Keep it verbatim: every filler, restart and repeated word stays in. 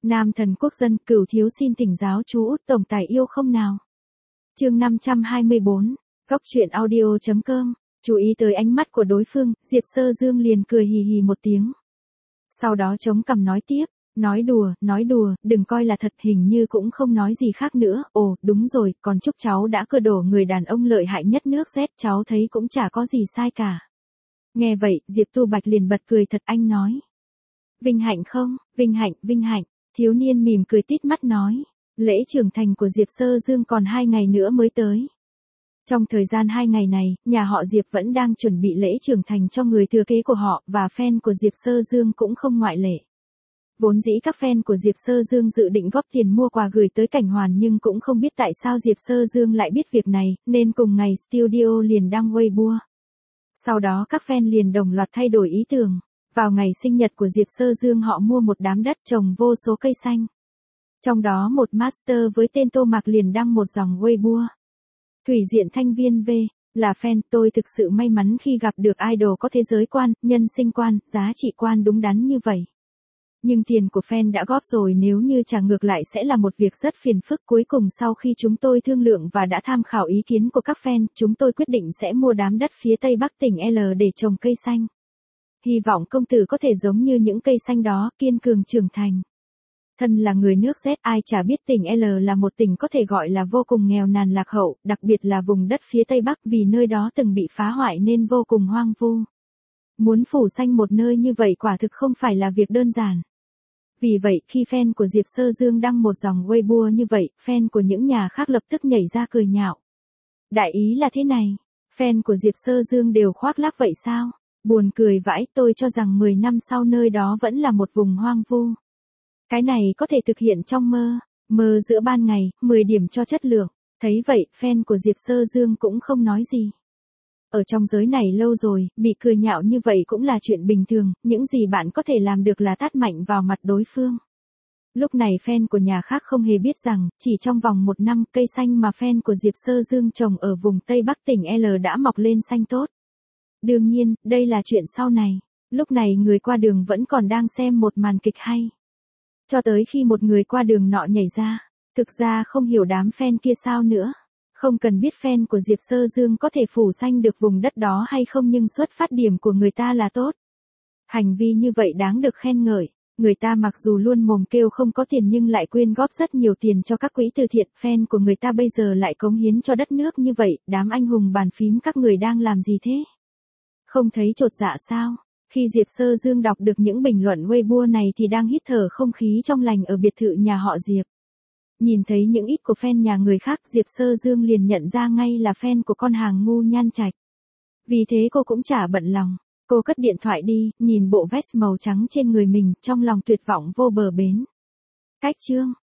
Nam thần quốc dân, Cửu thiếu xin thỉnh giáo chú Út tổng tài yêu không nào. Chương năm trăm hai mươi bốn, góc truyện audio chấm com. Chú ý tới ánh mắt của đối phương, Diệp Sơ Dương liền cười hì hì một tiếng. Sau đó chống cằm nói tiếp, nói đùa, nói đùa, đừng coi là thật, hình như cũng không nói gì khác nữa. Ồ, đúng rồi, còn chúc cháu đã cơ đổ người đàn ông lợi hại nhất nước Z, cháu thấy cũng chả có gì sai cả. Nghe vậy, Diệp Tu Bạch liền bật cười thật, anh nói. Vinh hạnh không, vinh hạnh, vinh hạnh. Thiếu niên mỉm cười tít mắt nói, lễ trưởng thành của Diệp Sơ Dương còn hai ngày nữa mới tới. Trong thời gian hai ngày này, nhà họ Diệp vẫn đang chuẩn bị lễ trưởng thành cho người thừa kế của họ, và fan của Diệp Sơ Dương cũng không ngoại lệ. Vốn dĩ các fan của Diệp Sơ Dương dự định góp tiền mua quà gửi tới Cảnh Hoàn, nhưng cũng không biết tại sao Diệp Sơ Dương lại biết việc này, nên cùng ngày studio liền đăng Weibo. Sau đó các fan liền đồng loạt thay đổi ý tưởng. Vào ngày sinh nhật của Diệp Sơ Dương, họ mua một đám đất trồng vô số cây xanh. Trong đó một master với tên Tô Mạc liền đăng một dòng Weibo. Thủy Diện Thanh Viên V, là fan, tôi thực sự may mắn khi gặp được idol có thế giới quan, nhân sinh quan, giá trị quan đúng đắn như vậy. Nhưng tiền của fan đã góp rồi, nếu như trả ngược lại sẽ là một việc rất phiền phức. Cuối cùng sau khi chúng tôi thương lượng và đã tham khảo ý kiến của các fan, chúng tôi quyết định sẽ mua đám đất phía tây bắc tỉnh L để trồng cây xanh. Hy vọng công tử có thể giống như những cây xanh đó, kiên cường trưởng thành. Thân là người nước Z, ai chả biết tỉnh L là một tỉnh có thể gọi là vô cùng nghèo nàn lạc hậu, đặc biệt là vùng đất phía tây bắc, vì nơi đó từng bị phá hoại nên vô cùng hoang vu. Muốn phủ xanh một nơi như vậy quả thực không phải là việc đơn giản. Vì vậy, khi fan của Diệp Sơ Dương đăng một dòng Weibo như vậy, fan của những nhà khác lập tức nhảy ra cười nhạo. Đại ý là thế này, fan của Diệp Sơ Dương đều khoác lác vậy sao? Buồn cười vãi, tôi cho rằng mười năm sau nơi đó vẫn là một vùng hoang vu. Cái này có thể thực hiện trong mơ, mơ giữa ban ngày, mười điểm cho chất lượng. Thấy vậy, fan của Diệp Sơ Dương cũng không nói gì. Ở trong giới này lâu rồi, bị cười nhạo như vậy cũng là chuyện bình thường, những gì bạn có thể làm được là tát mạnh vào mặt đối phương. Lúc này fan của nhà khác không hề biết rằng, chỉ trong vòng một năm, cây xanh mà fan của Diệp Sơ Dương trồng ở vùng Tây Bắc tỉnh L đã mọc lên xanh tốt. Đương nhiên, đây là chuyện sau này. Lúc này người qua đường vẫn còn đang xem một màn kịch hay. Cho tới khi một người qua đường nọ nhảy ra. Thực ra không hiểu đám fan kia sao nữa. Không cần biết fan của Diệp Sơ Dương có thể phủ xanh được vùng đất đó hay không, nhưng xuất phát điểm của người ta là tốt. Hành vi như vậy đáng được khen ngợi. Người ta mặc dù luôn mồm kêu không có tiền nhưng lại quyên góp rất nhiều tiền cho các quỹ từ thiện. Fan của người ta bây giờ lại cống hiến cho đất nước như vậy. Đám anh hùng bàn phím các người đang làm gì thế? Không thấy chột dạ sao? Khi Diệp Sơ Dương đọc được những bình luận Weibo này thì đang hít thở không khí trong lành ở biệt thự nhà họ Diệp. Nhìn thấy những ít của fan nhà người khác, Diệp Sơ Dương liền nhận ra ngay là fan của con hàng ngu Nhan Trạch. Vì thế cô cũng chả bận lòng. Cô cất điện thoại đi, nhìn bộ vest màu trắng trên người mình, trong lòng tuyệt vọng vô bờ bến. Cách chương,